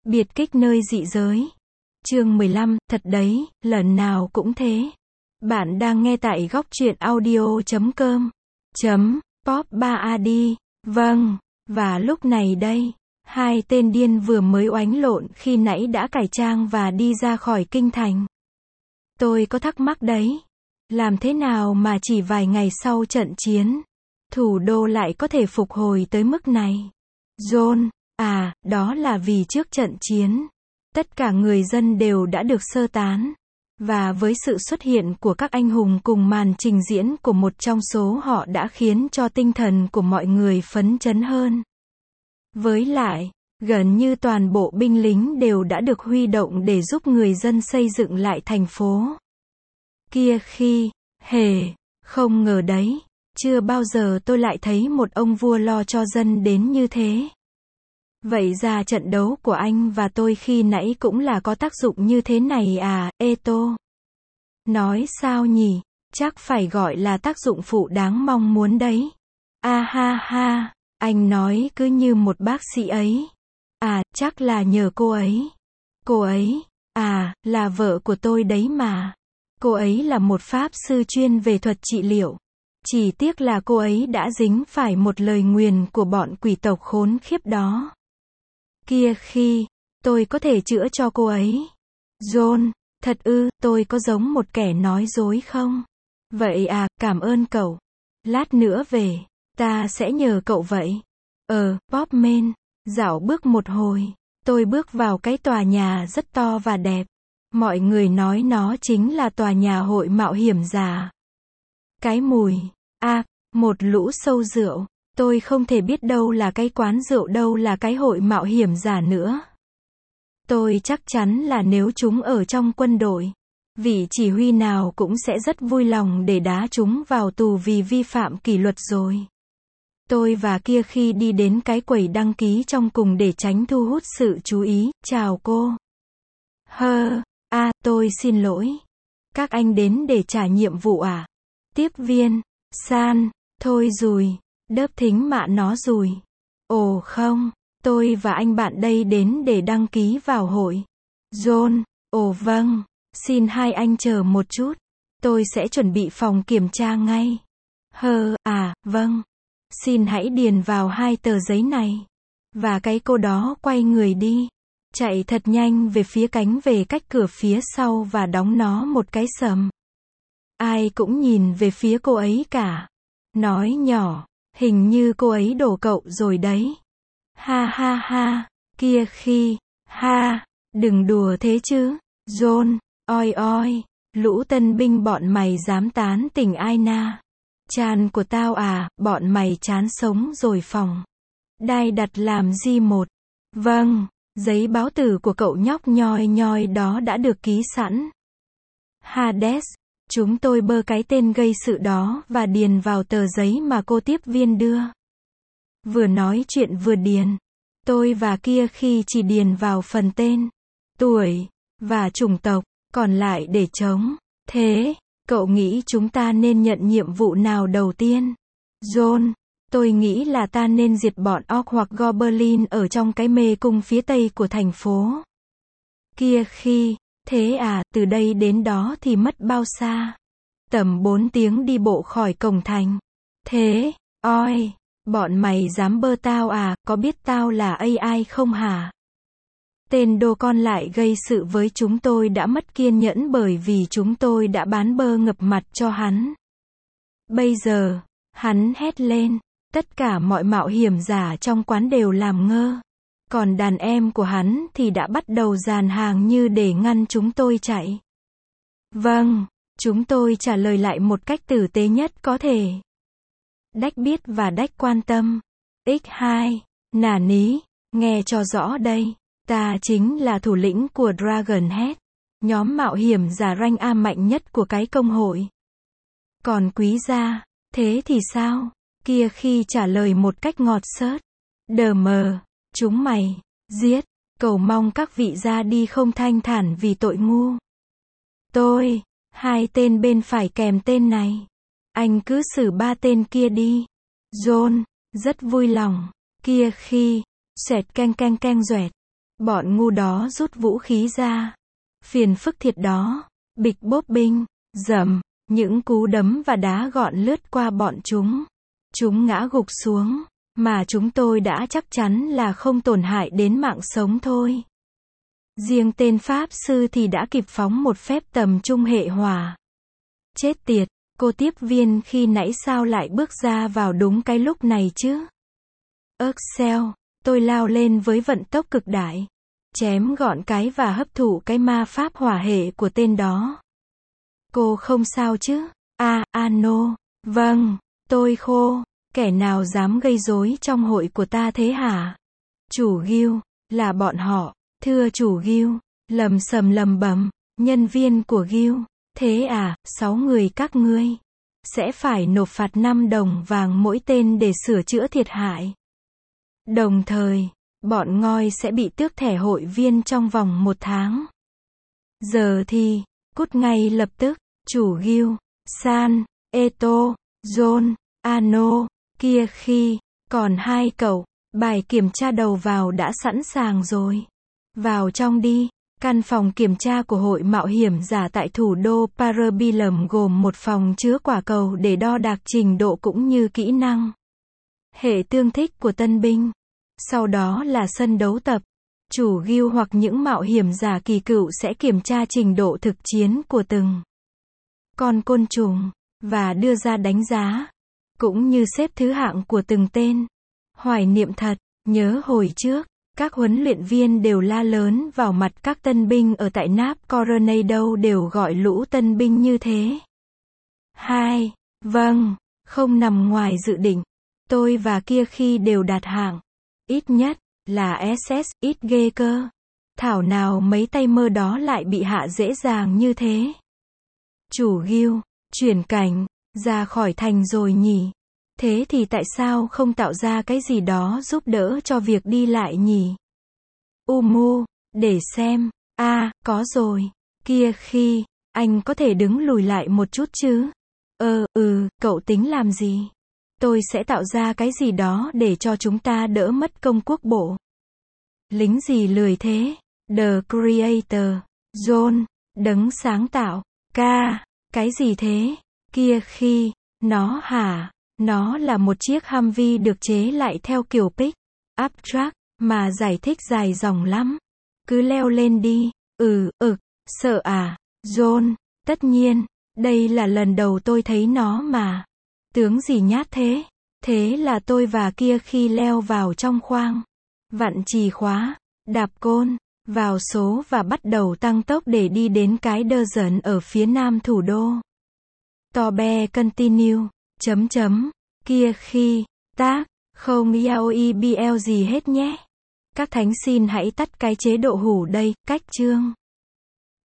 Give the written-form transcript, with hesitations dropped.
Biệt kích nơi dị giới. Chương 15, thật đấy, lần nào cũng thế. Bạn đang nghe tại góc truyện audio.com. Pop 3AD. Vâng, và lúc này đây, hai tên điên vừa mới oánh lộn khi nãy đã cải trang và đi ra khỏi kinh thành. Tôi có thắc mắc đấy. Làm thế nào mà chỉ vài ngày sau trận chiến, thủ đô lại có thể phục hồi tới mức này? John, đó là vì trước trận chiến, tất cả người dân đều đã được sơ tán. Và với sự xuất hiện của các anh hùng cùng màn trình diễn của một trong số họ đã khiến cho tinh thần của mọi người phấn chấn hơn. Với lại, gần như toàn bộ binh lính đều đã được huy động để giúp người dân xây dựng lại thành phố. Kia khi, không ngờ đấy, chưa bao giờ tôi lại thấy một ông vua lo cho dân đến như thế. Vậy ra trận đấu của anh và tôi khi nãy cũng là có tác dụng như thế này à, Eto? Nói sao nhỉ? Chắc phải gọi là tác dụng phụ đáng mong muốn đấy. Ha, anh nói cứ như một bác sĩ ấy. Chắc là nhờ cô ấy. Cô ấy, là vợ của tôi đấy mà. Cô ấy là một pháp sư chuyên về thuật trị liệu. Chỉ tiếc là cô ấy đã dính phải một lời nguyền của bọn quỷ tộc khốn khiếp đó. Kia khi, tôi có thể chữa cho cô ấy. John, thật ư, tôi có giống một kẻ nói dối không? Vậy cảm ơn cậu. Lát nữa về, ta sẽ nhờ cậu vậy. Popman, dạo bước một hồi, tôi bước vào cái tòa nhà rất to và đẹp. Mọi người nói nó chính là tòa nhà hội mạo hiểm giả. Cái mùi, một lũ sâu rượu. Tôi không thể biết đâu là cái quán rượu đâu là cái hội mạo hiểm giả nữa. Tôi chắc chắn là nếu chúng ở trong quân đội, vị chỉ huy nào cũng sẽ rất vui lòng để đá chúng vào tù vì vi phạm kỷ luật rồi. Tôi và kia khi đi đến cái quầy đăng ký trong cùng để tránh thu hút sự chú ý. Chào cô. Tôi xin lỗi. Các anh đến để trả nhiệm vụ à? Tiếp viên, San, thôi rùi. Đớp thính mạ nó rùi. Ồ không, tôi và anh bạn đây đến để đăng ký vào hội. John, ồ vâng, xin hai anh chờ một chút. Tôi sẽ chuẩn bị phòng kiểm tra ngay. Vâng. Xin hãy điền vào 2 tờ giấy này. Và cái cô đó quay người đi. Chạy thật nhanh về phía cánh về cách cửa phía sau và đóng nó một cái sầm. Ai cũng nhìn về phía cô ấy cả. Nói nhỏ. Hình như cô ấy đổ cậu rồi đấy. Ha, kia khi, đừng đùa thế chứ. John, oi, lũ tân binh bọn mày dám tán tỉnh ai na. Chàn của tao bọn mày chán sống rồi phòng. Đai đặt làm gì một? Vâng, giấy báo tử của cậu nhóc nhoi đó đã được ký sẵn. Hades. Chúng tôi bơ cái tên gây sự đó và điền vào tờ giấy mà cô tiếp viên đưa. Vừa nói chuyện vừa điền. Tôi và kia khi chỉ điền vào phần tên, tuổi, và chủng tộc, còn lại để trống. Thế, cậu nghĩ chúng ta nên nhận nhiệm vụ nào đầu tiên? John, tôi nghĩ là ta nên diệt bọn Orc hoặc Goblin ở trong cái mê cung phía tây của thành phố. Kia khi, thế từ đây đến đó thì mất bao xa? Tầm 4 tiếng đi bộ khỏi cổng thành. Thế, bọn mày dám bơ tao có biết tao là AI không hả? Tên đô con lại gây sự với chúng tôi đã mất kiên nhẫn bởi vì chúng tôi đã bán bơ ngập mặt cho hắn. Bây giờ, hắn hét lên, tất cả mọi mạo hiểm giả trong quán đều làm ngơ. Còn đàn em của hắn thì đã bắt đầu dàn hàng như để ngăn chúng tôi chạy. Vâng, chúng tôi trả lời lại một cách tử tế nhất có thể. Đách biết và đách quan tâm. X2, nả ní, nghe cho rõ đây. Ta chính là thủ lĩnh của Dragonhead, nhóm mạo hiểm giả rank A mạnh nhất của cái công hội. Còn quý gia, thế thì sao? Kia khi trả lời một cách ngọt xớt. Chúng mày, giết, cầu mong các vị ra đi không thanh thản vì tội ngu. Tôi, 2 tên bên phải kèm tên này. Anh cứ xử 3 tên kia đi. John, rất vui lòng. Kia khi, xoẹt keng doẹt. Bọn ngu đó rút vũ khí ra. Phiền phức thiệt đó. Bịch bốp binh, dầm, những cú đấm và đá gọn lướt qua bọn chúng. Chúng ngã gục xuống, mà chúng tôi đã chắc chắn là không tổn hại đến mạng sống thôi. Riêng tên Pháp sư thì đã kịp phóng một phép tầm trung hệ hỏa. Chết tiệt, cô tiếp viên khi nãy sao lại bước ra vào đúng cái lúc này chứ? Excel, tôi lao lên với vận tốc cực đại. Chém gọn cái và hấp thụ cái ma pháp hỏa hệ của tên đó. Cô không sao chứ? No. Vâng, tôi khô. Kẻ nào dám gây rối trong hội của ta thế hả? Chủ Gil, là bọn họ. Thưa chủ Gil, lầm sầm lầm bầm, nhân viên của Gil. Thế à, 6 người các ngươi sẽ phải nộp phạt 5 đồng vàng mỗi tên để sửa chữa thiệt hại. Đồng thời, bọn ngoi sẽ bị tước thẻ hội viên trong vòng 1 tháng. Giờ thì, cút ngay lập tức. Chủ Gil, San, Eto, John, Ano, kia khi, còn 2 cậu, bài kiểm tra đầu vào đã sẵn sàng rồi. Vào trong đi. Căn phòng kiểm tra của hội mạo hiểm giả tại thủ đô Parabellum gồm một phòng chứa quả cầu để đo đạc trình độ cũng như kỹ năng. Hệ tương thích của tân binh. Sau đó là sân đấu tập. Chủ Gil hoặc những mạo hiểm giả kỳ cựu sẽ kiểm tra trình độ thực chiến của từng con côn trùng, và đưa ra đánh giá, cũng như xếp thứ hạng của từng tên. Hoài niệm thật, nhớ hồi trước, các huấn luyện viên đều la lớn vào mặt các tân binh ở tại Nap Coronado đều gọi lũ tân binh như thế. 2. Vâng, không nằm ngoài dự định. Tôi và kia khi đều đạt hạng. Ít nhất, là SS, ít ghê cơ. Thảo nào mấy tay mơ đó lại bị hạ dễ dàng như thế. Chủ Gil, chuyển cảnh, ra khỏi thành rồi nhỉ? Thế thì tại sao không tạo ra cái gì đó giúp đỡ cho việc đi lại nhỉ? Để xem. Có rồi. Kia khi, anh có thể đứng lùi lại một chút chứ? Cậu tính làm gì? Tôi sẽ tạo ra cái gì đó để cho chúng ta đỡ mất công quốc bộ. Lính gì lười thế? The Creator. John, đấng sáng tạo. Cái gì thế? Kia khi, nó hả? Nó là một chiếc Humvee được chế lại theo kiểu pick-up truck, mà giải thích dài dòng lắm. Cứ leo lên đi. Sợ à? John, tất nhiên, đây là lần đầu tôi thấy nó mà. Tướng gì nhát thế? Thế là tôi và kia khi leo vào trong khoang. Vặn chìa khóa, đạp côn, vào số và bắt đầu tăng tốc để đi đến cái đơ dần ở phía nam thủ đô. Tobe continue. Kia khi, không yaoi bl gì hết nhé. Các thánh xin hãy tắt cái chế độ hủ đây, cách chương.